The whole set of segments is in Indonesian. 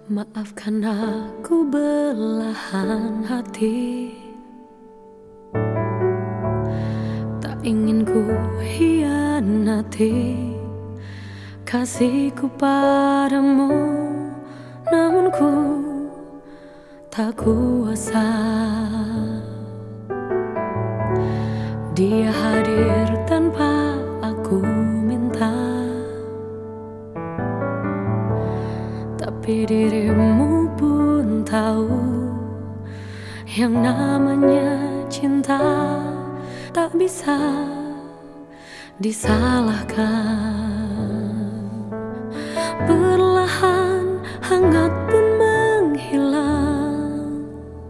Maafkan aku belahan hati, tak ingin ku hianati kasihku padamu, namun ku tak kuasa. Dia hadir tanpa aku minta, tapi dirimu pun tahu yang namanya cinta tak bisa disalahkan. Perlahan hangat pun menghilang,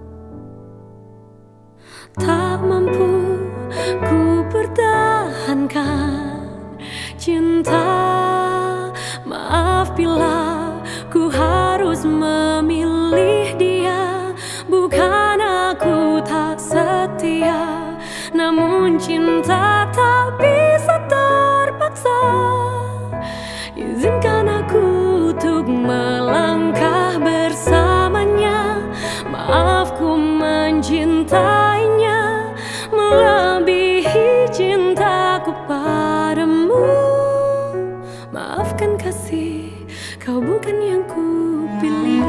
tak mampu ku pertahankan cinta. Maaf bila ku harus memilih dia, bukan aku tak setia, namun cinta tak bisa terpaksa. Izinkan aku untuk melangkah bersamanya. Maaf ku mencintainya melebihi cintaku padamu. Maafkan kasih, kau bukan yang ku pilih.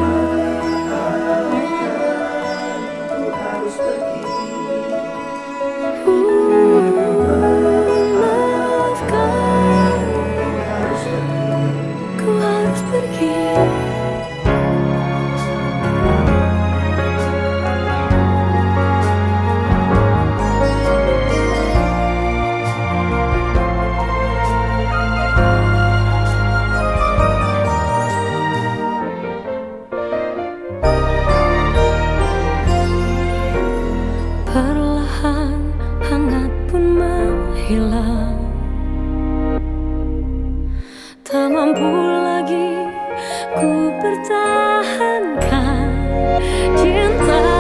Maafkan, ku harus pergi. Perlahan hangat pun menghilang, tak mampu lagi ku pertahankan cinta.